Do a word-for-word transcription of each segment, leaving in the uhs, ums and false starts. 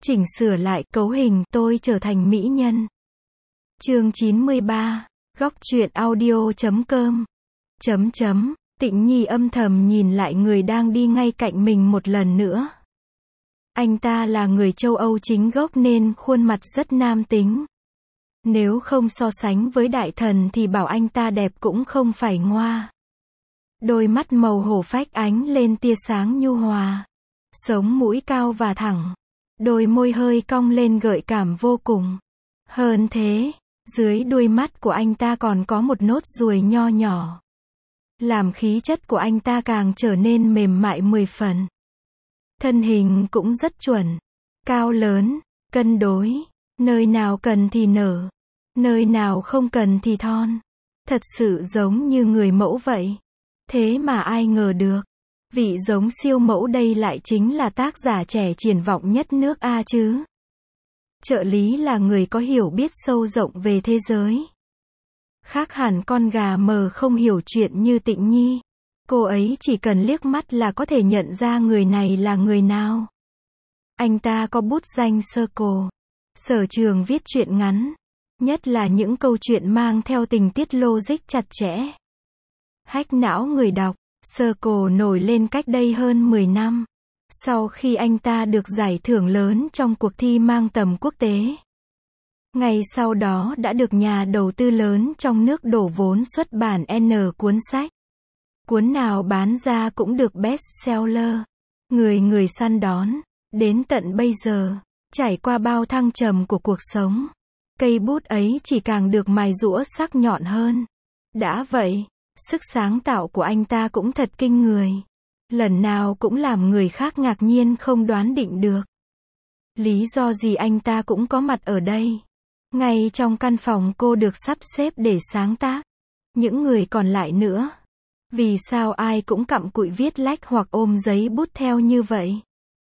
Chỉnh sửa lại cấu hình tôi trở thành mỹ nhân. Chương chín mươi ba, góc truyện audio chấm com. Chấm chấm, Tịnh Nhi âm thầm nhìn lại người đang đi ngay cạnh mình một lần nữa. Anh ta là người châu Âu chính gốc nên khuôn mặt rất nam tính. Nếu không so sánh với đại thần thì bảo anh ta đẹp cũng không phải ngoa. Đôi mắt màu hổ phách ánh lên tia sáng nhu hòa. Sống mũi cao và thẳng. Đôi môi hơi cong lên gợi cảm vô cùng. Hơn thế, dưới đuôi mắt của anh ta còn có một nốt ruồi nho nhỏ. Làm khí chất của anh ta càng trở nên mềm mại mười phần. Thân hình cũng rất chuẩn. Cao lớn, cân đối. Nơi nào cần thì nở. Nơi nào không cần thì thon. Thật sự giống như người mẫu vậy. Thế mà ai ngờ được. Vị giống siêu mẫu đây lại chính là tác giả trẻ triển vọng nhất nước A chứ. Trợ lý là người có hiểu biết sâu rộng về thế giới. Khác hẳn con gà mờ không hiểu chuyện như Tịnh Nhi. Cô ấy chỉ cần liếc mắt là có thể nhận ra người này là người nào. Anh ta có bút danh Circle. Sở trường viết truyện ngắn. Nhất là những câu chuyện mang theo tình tiết logic chặt chẽ. Hack não người đọc. Circle nổi lên cách đây hơn mười năm. Sau khi anh ta được giải thưởng lớn trong cuộc thi mang tầm quốc tế. Ngày sau đó đã được nhà đầu tư lớn trong nước đổ vốn xuất bản N cuốn sách. Cuốn nào bán ra cũng được best seller. Người người săn đón. Đến tận bây giờ, trải qua bao thăng trầm của cuộc sống. Cây bút ấy chỉ càng được mài giũa sắc nhọn hơn. Đã vậy, sức sáng tạo của anh ta cũng thật kinh người. Lần nào cũng làm người khác ngạc nhiên không đoán định được. Lý do gì anh ta cũng có mặt ở đây. Ngay trong căn phòng cô được sắp xếp để sáng tác. Những người còn lại nữa. Vì sao ai cũng cặm cụi viết lách hoặc ôm giấy bút theo như vậy?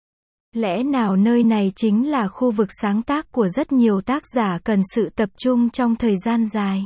Lẽ nào nơi này chính là khu vực sáng tác của rất nhiều tác giả cần sự tập trung trong thời gian dài?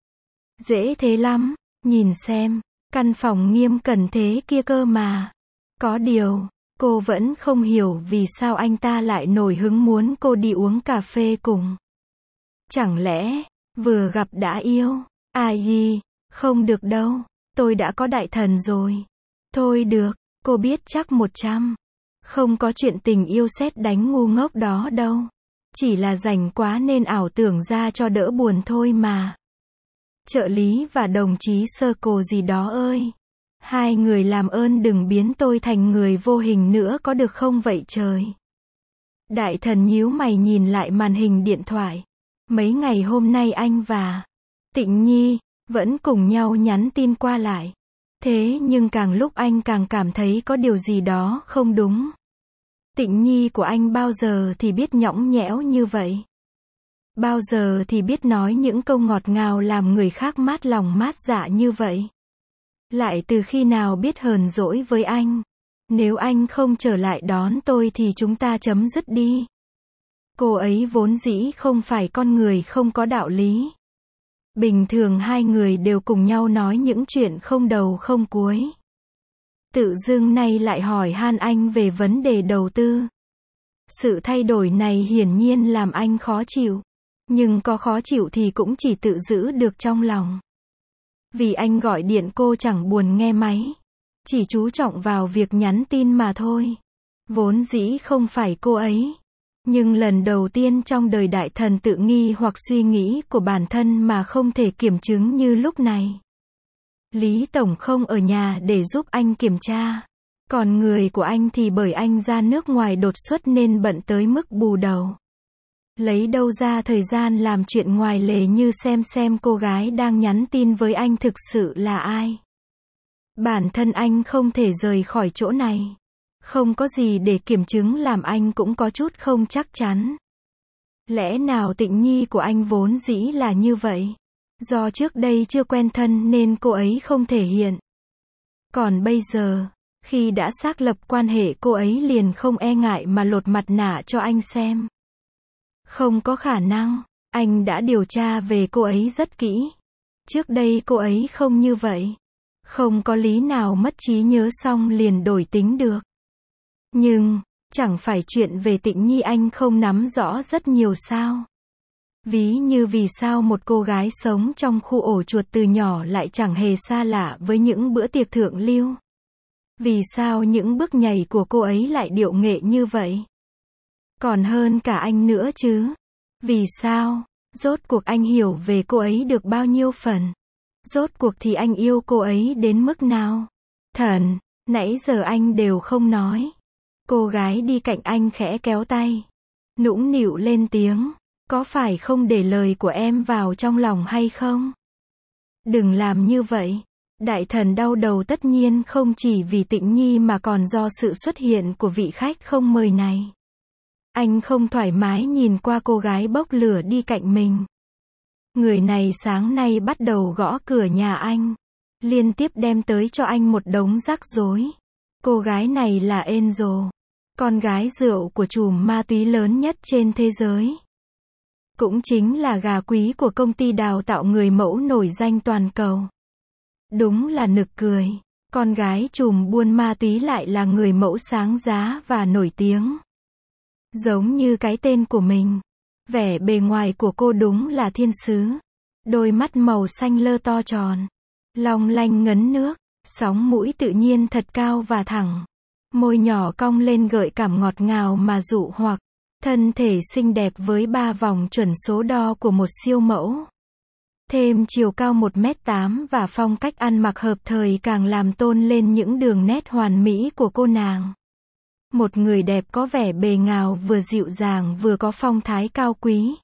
Dễ thế lắm, nhìn xem, căn phòng nghiêm cẩn thế kia cơ mà. Có điều, cô vẫn không hiểu vì sao anh ta lại nổi hứng muốn cô đi uống cà phê cùng. Chẳng lẽ, vừa gặp đã yêu? Ai gì, không được đâu, tôi đã có đại thần rồi. Thôi được, cô biết chắc một trăm. Không có chuyện tình yêu sét đánh ngu ngốc đó đâu. Chỉ là rảnh quá nên ảo tưởng ra cho đỡ buồn thôi mà. Trợ lý và đồng chí Circle gì đó ơi. Hai người làm ơn đừng biến tôi thành người vô hình nữa có được không vậy trời. Đại thần nhíu mày nhìn lại màn hình điện thoại. Mấy ngày hôm nay anh và Tịnh Nhi vẫn cùng nhau nhắn tin qua lại. Thế nhưng càng lúc anh càng cảm thấy có điều gì đó không đúng. Tịnh Nhi của anh bao giờ thì biết nhõng nhẽo như vậy? Bao giờ thì biết nói những câu ngọt ngào làm người khác mát lòng mát dạ như vậy? Lại từ khi nào biết hờn dỗi với anh? Nếu anh không trở lại đón tôi thì chúng ta chấm dứt đi. Cô ấy vốn dĩ không phải con người không có đạo lý. Bình thường hai người đều cùng nhau nói những chuyện không đầu không cuối. Tự dưng nay lại hỏi han anh về vấn đề đầu tư. Sự thay đổi này hiển nhiên làm anh khó chịu. Nhưng có khó chịu thì cũng chỉ tự giữ được trong lòng. Vì anh gọi điện cô chẳng buồn nghe máy. Chỉ chú trọng vào việc nhắn tin mà thôi. Vốn dĩ không phải cô ấy. Nhưng lần đầu tiên trong đời đại thần tự nghi hoặc suy nghĩ của bản thân mà không thể kiểm chứng như lúc này. Lý Tổng không ở nhà để giúp anh kiểm tra. Còn người của anh thì bởi anh ra nước ngoài đột xuất nên bận tới mức bù đầu. Lấy đâu ra thời gian làm chuyện ngoài lề như xem xem cô gái đang nhắn tin với anh thực sự là ai. Bản thân anh không thể rời khỏi chỗ này. Không có gì để kiểm chứng làm anh cũng có chút không chắc chắn. Lẽ nào Tịnh Nhi của anh vốn dĩ là như vậy? Do trước đây chưa quen thân nên cô ấy không thể hiện. Còn bây giờ, khi đã xác lập quan hệ cô ấy liền không e ngại mà lột mặt nạ cho anh xem. Không có khả năng, anh đã điều tra về cô ấy rất kỹ. Trước đây cô ấy không như vậy. Không có lý nào mất trí nhớ xong liền đổi tính được. Nhưng, Chẳng phải chuyện về Tịnh Nhi anh không nắm rõ rất nhiều sao? Ví như vì sao một cô gái sống trong khu ổ chuột từ nhỏ lại chẳng hề xa lạ với những bữa tiệc thượng lưu? Vì sao những bước nhảy của cô ấy lại điệu nghệ như vậy? Còn hơn cả anh nữa chứ. Vì sao? Rốt cuộc anh hiểu về cô ấy được bao nhiêu phần? Rốt cuộc thì anh yêu cô ấy đến mức nào? Thần, nãy giờ anh đều không nói. Cô gái đi cạnh anh khẽ kéo tay, nũng nịu lên tiếng, có phải không để lời của em vào trong lòng hay không? Đừng làm như vậy. Đại thần đau đầu tất nhiên không chỉ vì Tịnh Nhi mà còn do sự xuất hiện của vị khách không mời này. Anh không thoải mái nhìn qua cô gái bốc lửa đi cạnh mình. Người này sáng nay bắt đầu gõ cửa nhà anh, liên tiếp đem tới cho anh một đống rắc rối. Cô gái này là Angel, con gái rượu của trùm ma túy lớn nhất trên thế giới. Cũng chính là gà quý của công ty đào tạo người mẫu nổi danh toàn cầu. Đúng là nực cười, con gái trùm buôn ma túy lại là người mẫu sáng giá và nổi tiếng. Giống như cái tên của mình, vẻ bề ngoài của cô đúng là thiên sứ. Đôi mắt màu xanh lơ to tròn, long lanh ngấn nước, sóng mũi tự nhiên thật cao và thẳng. Môi nhỏ cong lên gợi cảm ngọt ngào mà dụ hoặc. Thân thể xinh đẹp với ba vòng chuẩn số đo của một siêu mẫu. Thêm chiều cao một mét tám và phong cách ăn mặc hợp thời càng làm tôn lên những đường nét hoàn mỹ của cô nàng. Một người đẹp có vẻ bề ngào vừa dịu dàng vừa có phong thái cao quý.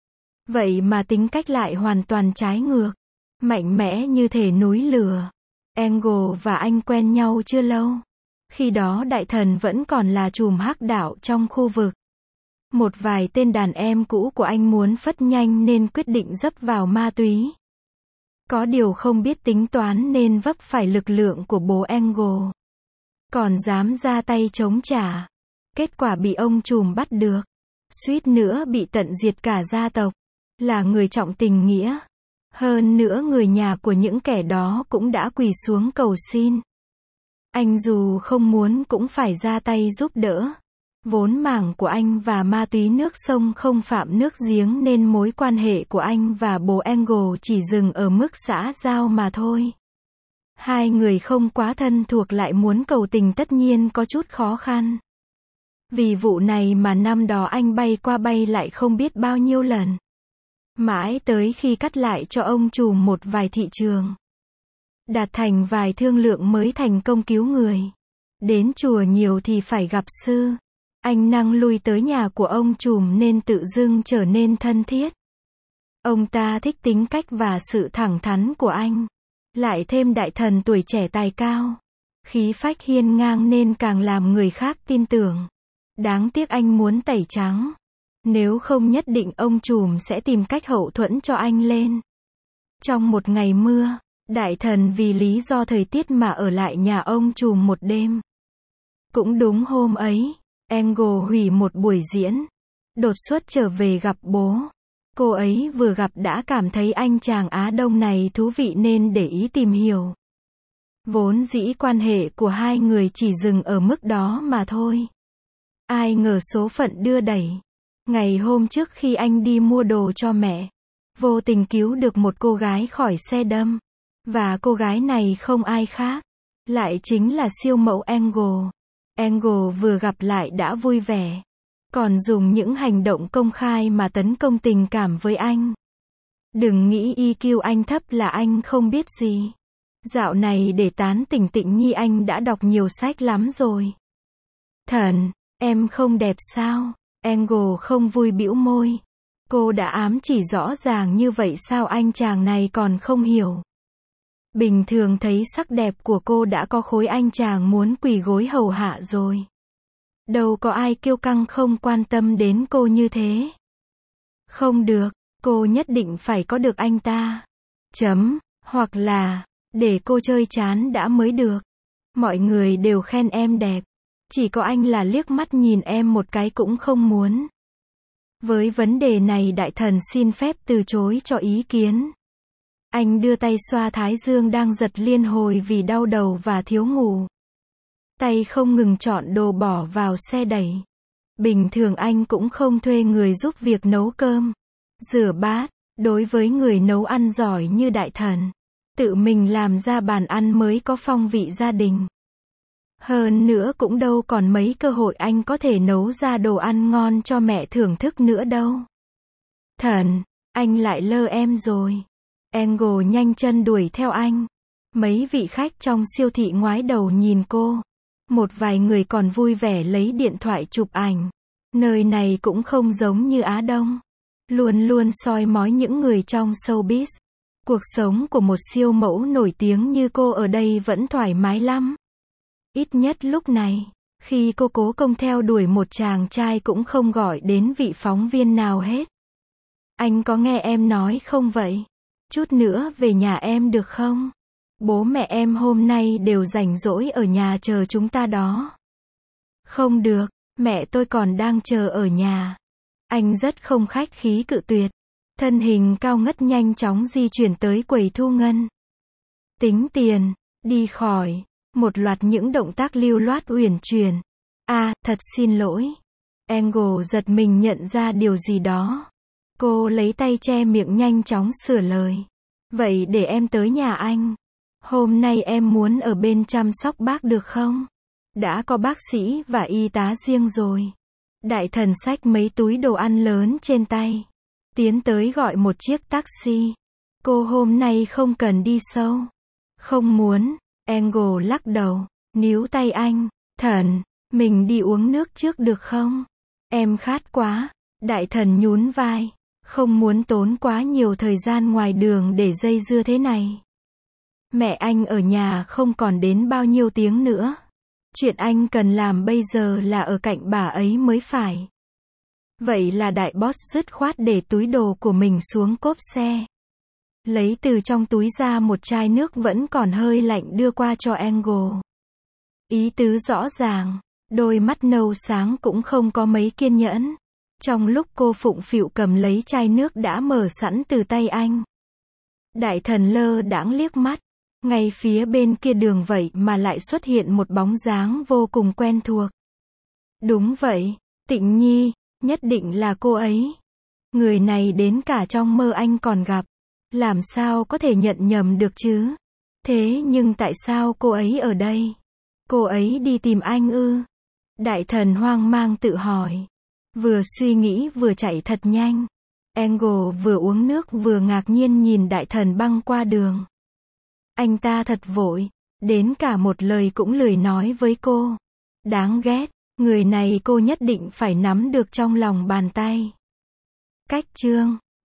Vậy mà tính cách lại hoàn toàn trái ngược. Mạnh mẽ như thể núi lửa. Angel và anh quen nhau chưa lâu. Khi đó đại thần vẫn còn là trùm hắc đạo trong khu vực. Một vài tên đàn em cũ của anh muốn phất nhanh nên quyết định dấp vào ma túy. Có điều không biết tính toán nên vấp phải lực lượng của bố Angel. Còn dám ra tay chống trả. Kết quả bị ông trùm bắt được. Suýt nữa bị tận diệt cả gia tộc. Là người trọng tình nghĩa. Hơn nữa người nhà của những kẻ đó cũng đã quỳ xuống cầu xin. Anh dù không muốn cũng phải ra tay giúp đỡ. Vốn mảng của anh và ma túy nước sông không phạm nước giếng nên mối quan hệ của anh và bố Angel chỉ dừng ở mức xã giao mà thôi. Hai người không quá thân thuộc lại muốn cầu tình tất nhiên có chút khó khăn. Vì vụ này mà năm đó anh bay qua bay lại không biết bao nhiêu lần. Mãi tới khi cắt lại cho ông trùm một vài thị trường. Đạt thành vài thương lượng mới thành công cứu người. Đến chùa nhiều thì phải gặp sư. Anh năng lui tới nhà của ông trùm nên tự dưng trở nên thân thiết. Ông ta thích tính cách và sự thẳng thắn của anh. Lại thêm đại thần tuổi trẻ tài cao. Khí phách hiên ngang nên càng làm người khác tin tưởng. Đáng tiếc anh muốn tẩy trắng. Nếu không nhất định ông trùm sẽ tìm cách hậu thuẫn cho anh lên. Trong một ngày mưa, đại thần vì lý do thời tiết mà ở lại nhà ông trùm một đêm. Cũng đúng hôm ấy, Angel hủy một buổi diễn. Đột xuất trở về gặp bố. Cô ấy vừa gặp đã cảm thấy anh chàng Á Đông này thú vị nên để ý tìm hiểu. Vốn dĩ quan hệ của hai người chỉ dừng ở mức đó mà thôi. Ai ngờ số phận đưa đẩy. Ngày hôm trước khi anh đi mua đồ cho mẹ, vô tình cứu được một cô gái khỏi xe đâm. Và cô gái này không ai khác, lại chính là siêu mẫu Angel. Angel vừa gặp lại đã vui vẻ. Còn dùng những hành động công khai mà tấn công tình cảm với anh. Đừng nghĩ i kiu anh thấp là anh không biết gì. Dạo này để tán tỉnh Tịnh Nhi anh đã đọc nhiều sách lắm rồi. Thần, em không đẹp sao? Angel không vui bĩu môi. Cô đã ám chỉ rõ ràng như vậy sao anh chàng này còn không hiểu. Bình thường thấy sắc đẹp của cô đã có khối anh chàng muốn quỳ gối hầu hạ rồi. Đâu có ai kiêu căng không quan tâm đến cô như thế. Không được, cô nhất định phải có được anh ta. Chấm, hoặc là, để cô chơi chán đã mới được. Mọi người đều khen em đẹp. Chỉ có anh là liếc mắt nhìn em một cái cũng không muốn. Với vấn đề này đại thần xin phép từ chối cho ý kiến. Anh đưa tay xoa thái dương đang giật liên hồi vì đau đầu và thiếu ngủ. tay không ngừng chọn đồ bỏ vào xe đẩy. Bình thường anh cũng không thuê người giúp việc nấu cơm, rửa bát. Đối với người nấu ăn giỏi như Đại Thần, tự mình làm ra bàn ăn mới có phong vị gia đình. Hơn nữa cũng đâu còn mấy cơ hội anh có thể nấu ra đồ ăn ngon cho mẹ thưởng thức nữa đâu. Thần, anh lại lơ em rồi. Angle nhanh chân đuổi theo anh. Mấy vị khách trong siêu thị ngoái đầu nhìn cô. Một vài người còn vui vẻ lấy điện thoại chụp ảnh. Nơi này cũng không giống như Á Đông. Luôn luôn soi mói những người trong showbiz. Cuộc sống của một siêu mẫu nổi tiếng như cô ở đây vẫn thoải mái lắm. Ít nhất lúc này, khi cô cố công theo đuổi một chàng trai cũng không gọi đến vị phóng viên nào hết. Anh có nghe em nói không vậy? Chút nữa về nhà em được không? Bố mẹ em hôm nay đều rảnh rỗi ở nhà chờ chúng ta đó. Không được, mẹ tôi còn đang chờ ở nhà. Anh rất không khách khí cự tuyệt. Thân hình cao ngất nhanh chóng di chuyển tới quầy thu ngân. Tính tiền, đi khỏi. Một loạt những động tác lưu loát uyển chuyển. À, thật xin lỗi. Angle giật mình nhận ra điều gì đó. Cô lấy tay che miệng nhanh chóng sửa lời. Vậy để em tới nhà anh. Hôm nay em muốn ở bên chăm sóc bác được không? Đã có bác sĩ và y tá riêng rồi. Đại Thần xách mấy túi đồ ăn lớn trên tay. Tiến tới gọi một chiếc taxi. Cô hôm nay không cần đi sâu. Không muốn. Angle lắc đầu, níu tay anh. Thần, mình đi uống nước trước được không? Em khát quá. Đại Thần nhún vai. Không muốn tốn quá nhiều thời gian ngoài đường để dây dưa thế này. Mẹ anh ở nhà không còn đến bao nhiêu tiếng nữa. Chuyện anh cần làm bây giờ là ở cạnh bà ấy mới phải. Vậy là đại boss dứt khoát để túi đồ của mình xuống cốp xe. Lấy từ trong túi ra một chai nước vẫn còn hơi lạnh đưa qua cho Angle. Ý tứ rõ ràng, đôi mắt nâu sáng cũng không có mấy kiên nhẫn. Trong lúc cô phụng phịu cầm lấy chai nước đã mở sẵn từ tay anh. Đại Thần lơ đãng liếc mắt. Ngay phía bên kia đường vậy mà lại xuất hiện một bóng dáng vô cùng quen thuộc. Đúng vậy, Tịnh Nhi, nhất định là cô ấy. Người này đến cả trong mơ anh còn gặp. Làm sao có thể nhận nhầm được chứ? Thế nhưng tại sao cô ấy ở đây? Cô ấy đi tìm anh ư? Đại Thần hoang mang tự hỏi. Vừa suy nghĩ vừa chạy thật nhanh. Angle vừa uống nước vừa ngạc nhiên nhìn Đại Thần băng qua đường. Anh ta thật vội, đến cả một lời cũng lười nói với cô. Đáng ghét, người này cô nhất định phải nắm được trong lòng bàn tay. Cách chương